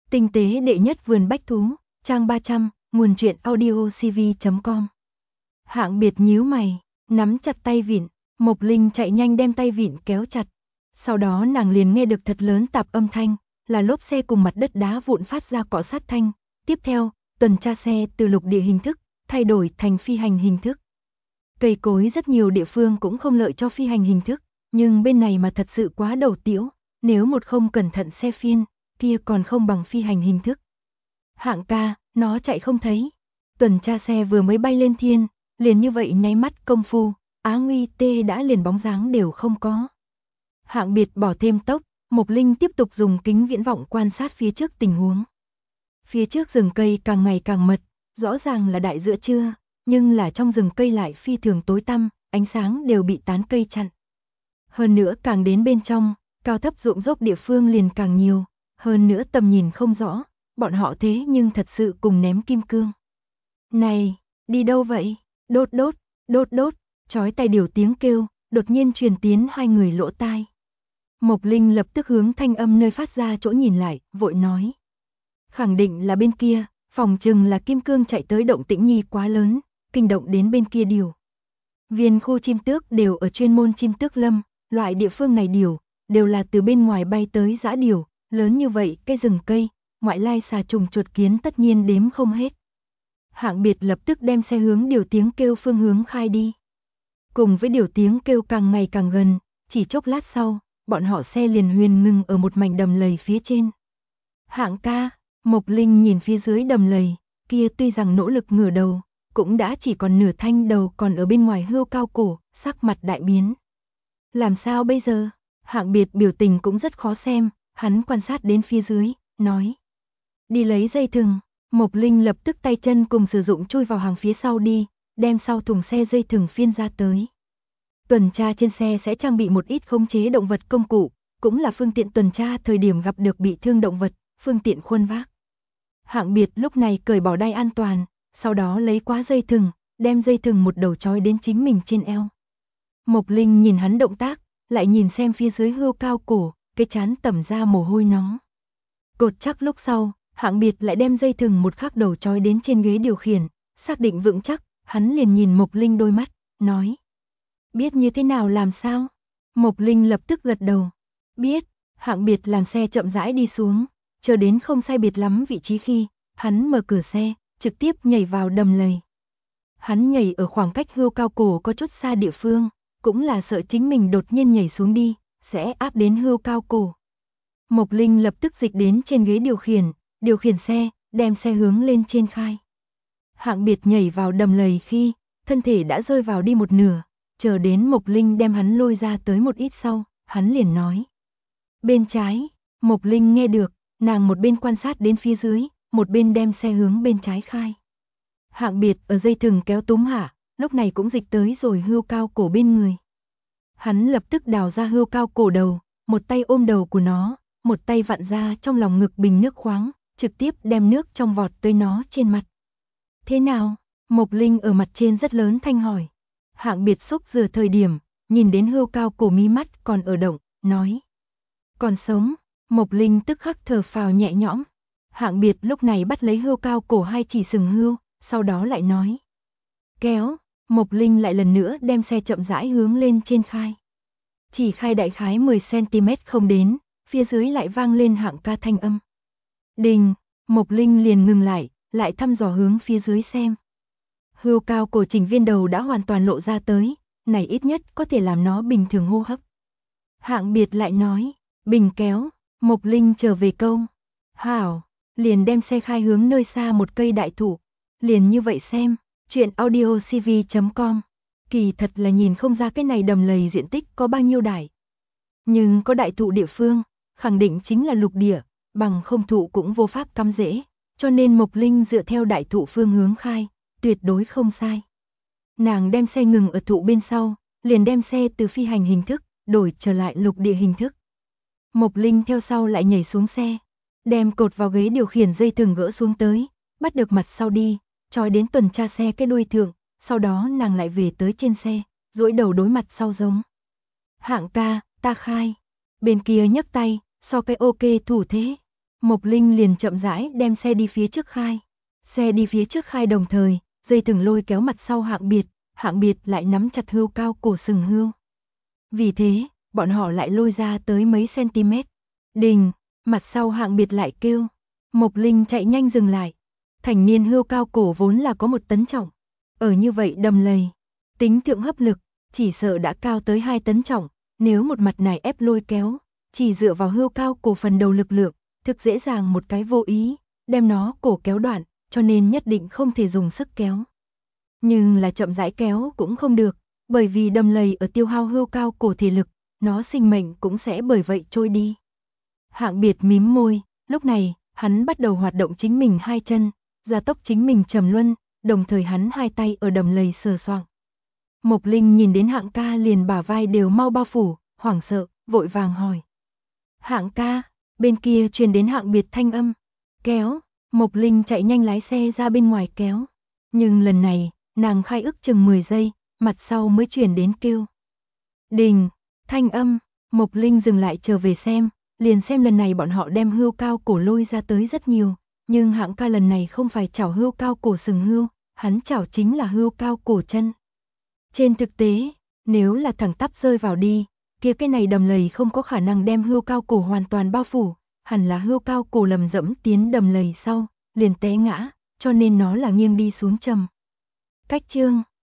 Tinh tế đệ nhất vườn bách thú, trang 300, nguồn truyện audiocv.com. Hạng Biệt nhíu mày, nắm chặt tay vịn, Mộc Linh chạy nhanh đem tay vịn kéo chặt. Sau đó nàng liền nghe được thật lớn tạp âm thanh, là lốp xe cùng mặt đất đá vụn phát ra cọ sát thanh. Tiếp theo, tuần tra xe từ lục địa hình thức, thay đổi thành phi hành hình thức. Cây cối rất nhiều địa phương cũng không lợi cho phi hành hình thức, nhưng bên này mà thật sự quá đầu tiễu, nếu một không cẩn thận xe phiên, kia còn không bằng phi hành hình thức. Hạng ca, nó chạy không thấy. Tuần tra xe vừa mới bay lên thiên, liền như vậy nháy mắt công phu, Á Nguy Tê đã liền bóng dáng đều không có. Hạng Biệt bỏ thêm tốc, Mộc Linh tiếp tục dùng kính viễn vọng quan sát phía trước tình huống. Phía trước rừng cây càng ngày càng mật, rõ ràng là đại giữa trưa, nhưng là trong rừng cây lại phi thường tối tăm, ánh sáng đều bị tán cây chặn. Hơn nữa càng đến bên trong, cao thấp ruộng dốc địa phương liền càng nhiều, hơn nữa tầm nhìn không rõ, bọn họ thế nhưng thật sự cùng ném kim cương. Này, đi đâu vậy? Đốt đốt, đốt đốt, chói tai điều tiếng kêu, đột nhiên truyền tiến hai người lỗ tai. Mộc Linh lập tức hướng thanh âm nơi phát ra chỗ nhìn lại, vội nói. Khẳng định là bên kia, phòng chừng là kim cương chạy tới động tĩnh nhi quá lớn, kinh động đến bên kia điều. Viên khu chim tước đều ở chuyên môn chim tước lâm, loại địa phương này điều, đều là từ bên ngoài bay tới dã điều, lớn như vậy cái rừng cây, ngoại lai xà trùng chuột kiến tất nhiên đếm không hết. Hạng Biệt lập tức đem xe hướng điều tiếng kêu phương hướng khai đi. Cùng với điều tiếng kêu càng ngày càng gần, chỉ chốc lát sau, bọn họ xe liền huyền ngừng ở một mảnh đầm lầy phía trên. Hạng ca, Mộc Linh nhìn phía dưới đầm lầy, kia tuy rằng nỗ lực ngửa đầu, cũng đã chỉ còn nửa thanh đầu còn ở bên ngoài hươu cao cổ, sắc mặt đại biến. Làm sao bây giờ? Hạng Biệt biểu tình cũng rất khó xem, hắn quan sát đến phía dưới, nói. Đi lấy dây thừng. Mộc Linh lập tức tay chân cùng sử dụng chui vào hàng phía sau đi, đem sau thùng xe dây thừng phiên ra tới. Tuần tra trên xe sẽ trang bị một ít khống chế động vật công cụ, cũng là phương tiện tuần tra thời điểm gặp được bị thương động vật, phương tiện khuân vác. Hạng Biệt lúc này cởi bỏ đai an toàn, sau đó lấy quá dây thừng, đem dây thừng một đầu trói đến chính mình trên eo. Mộc Linh nhìn hắn động tác, lại nhìn xem phía dưới hươu cao cổ, cái trán tẩm ra mồ hôi nóng. Cột chắc lúc sau, Hạng Biệt lại đem dây thừng một khắc đầu trói đến trên ghế điều khiển, xác định vững chắc, hắn liền nhìn Mộc Linh đôi mắt, nói. Biết như thế nào làm sao? Mộc Linh lập tức gật đầu. Biết. Hạng Biệt làm xe chậm rãi đi xuống, chờ đến không sai biệt lắm vị trí khi, hắn mở cửa xe, trực tiếp nhảy vào đầm lầy. Hắn nhảy ở khoảng cách hươu cao cổ có chút xa địa phương, cũng là sợ chính mình đột nhiên nhảy xuống đi, sẽ áp đến hươu cao cổ. Mộc Linh lập tức dịch đến trên ghế điều khiển xe, đem xe hướng lên trên khai. Hạng Biệt nhảy vào đầm lầy khi, thân thể đã rơi vào đi một nửa, chờ đến Mộc Linh đem hắn lôi ra tới một ít sau, hắn liền nói. Bên trái, Mộc Linh nghe được, nàng một bên quan sát đến phía dưới, một bên đem xe hướng bên trái khai. Hạng Biệt ở dây thừng kéo túm hạ, lúc này cũng dịch tới rồi hươu cao cổ bên người. Hắn lập tức đào ra hươu cao cổ đầu, một tay ôm đầu của nó, một tay vặn ra trong lòng ngực bình nước khoáng, trực tiếp đem nước trong vọt tới nó trên mặt. Thế nào? Mộc Linh ở mặt trên rất lớn thanh hỏi. Hạng Biệt xúc rửa thời điểm, nhìn đến hươu cao cổ mí mắt còn ở động, nói. Còn sống. Mộc Linh tức khắc thở phào nhẹ nhõm. Hạng Biệt lúc này bắt lấy hươu cao cổ hai chỉ sừng hươu, sau đó lại nói. Kéo. Mộc Linh lại lần nữa đem xe chậm rãi hướng lên trên khai. Chỉ khai đại khái 10cm không đến, phía dưới lại vang lên Hạng ca thanh âm. Đình. Mộc Linh liền ngừng lại thăm dò hướng phía dưới xem. Hươu cao cổ chỉnh viên đầu đã hoàn toàn lộ ra tới, này ít nhất có thể làm nó bình thường hô hấp. Hạng Biệt lại nói, bình kéo. Mộc Linh trở về câu. Hảo, liền đem xe khai hướng nơi xa một cây đại thụ. Liền như vậy xem, chuyện audiocv.com. Kỳ thật là nhìn không ra cái này đầm lầy diện tích có bao nhiêu đại. Nhưng có đại thụ địa phương, khẳng định chính là lục địa, bằng không thụ cũng vô pháp cắm rễ, cho nên Mộc Linh dựa theo đại thụ phương hướng khai, tuyệt đối không sai. Nàng đem xe ngừng ở thụ bên sau, liền đem xe từ phi hành hình thức, đổi trở lại lục địa hình thức. Mộc Linh theo sau lại nhảy xuống xe, đem cột vào ghế điều khiển dây thừng gỡ xuống tới, bắt được mặt sau đi, trói đến tuần tra xe cái đuôi thượng, sau đó nàng lại về tới trên xe, duỗi đầu đối mặt sau giống. Hạng ca, ta khai. Bên kia nhấc tay, so cái ok thủ thế. Mộc Linh liền chậm rãi đem xe đi phía trước khai. Xe đi phía trước khai đồng thời, dây thừng lôi kéo mặt sau Hạng Biệt lại nắm chặt Hươu Cao cổ sừng Hươu. Vì thế, bọn họ lại lôi ra tới mấy cm. Đình, mặt sau Hạng Biệt lại kêu. Mộc Linh chạy nhanh dừng lại. Thành niên Hươu Cao cổ vốn là có 1 tấn trọng. Ở như vậy đầm lầy, tính thượng hấp lực, chỉ sợ đã cao tới 2 tấn trọng. Nếu một mặt này ép lôi kéo, chỉ dựa vào Hươu Cao cổ phần đầu lực lượng, thực dễ dàng một cái vô ý, đem nó cổ kéo đoạn, cho nên nhất định không thể dùng sức kéo. Nhưng là chậm rãi kéo cũng không được, bởi vì đầm lầy ở tiêu hao Hươu Cao cổ thể lực, nó sinh mệnh cũng sẽ bởi vậy trôi đi. Hạng Biệt mím môi, lúc này, hắn bắt đầu hoạt động chính mình 2 chân, gia tốc chính mình trầm luân, đồng thời hắn 2 tay ở đầm lầy sờ soạng. Mộc Linh nhìn đến Hạng ca liền bả vai đều mau bao phủ, hoảng sợ, vội vàng hỏi. Hạng ca, bên kia truyền đến Hạng Biệt thanh âm. Kéo, Mộc Linh chạy nhanh lái xe ra bên ngoài kéo. Nhưng lần này, nàng khai ước chừng 10 giây, mặt sau mới truyền đến kêu. Đình, thanh âm, Mộc Linh dừng lại trở về xem, liền xem lần này bọn họ đem Hươu Cao cổ lôi ra tới rất nhiều. Nhưng Hạng ca lần này không phải chảo Hươu Cao cổ sừng Hươu, hắn chảo chính là Hươu Cao cổ chân. Trên thực tế, nếu là thẳng tắp rơi vào đi, kia cái này đầm lầy không có khả năng đem Hươu Cao cổ hoàn toàn bao phủ, hẳn là Hươu Cao cổ lầm dẫm tiến đầm lầy sau, liền té ngã, cho nên nó là nghiêng đi xuống trầm. Cách chương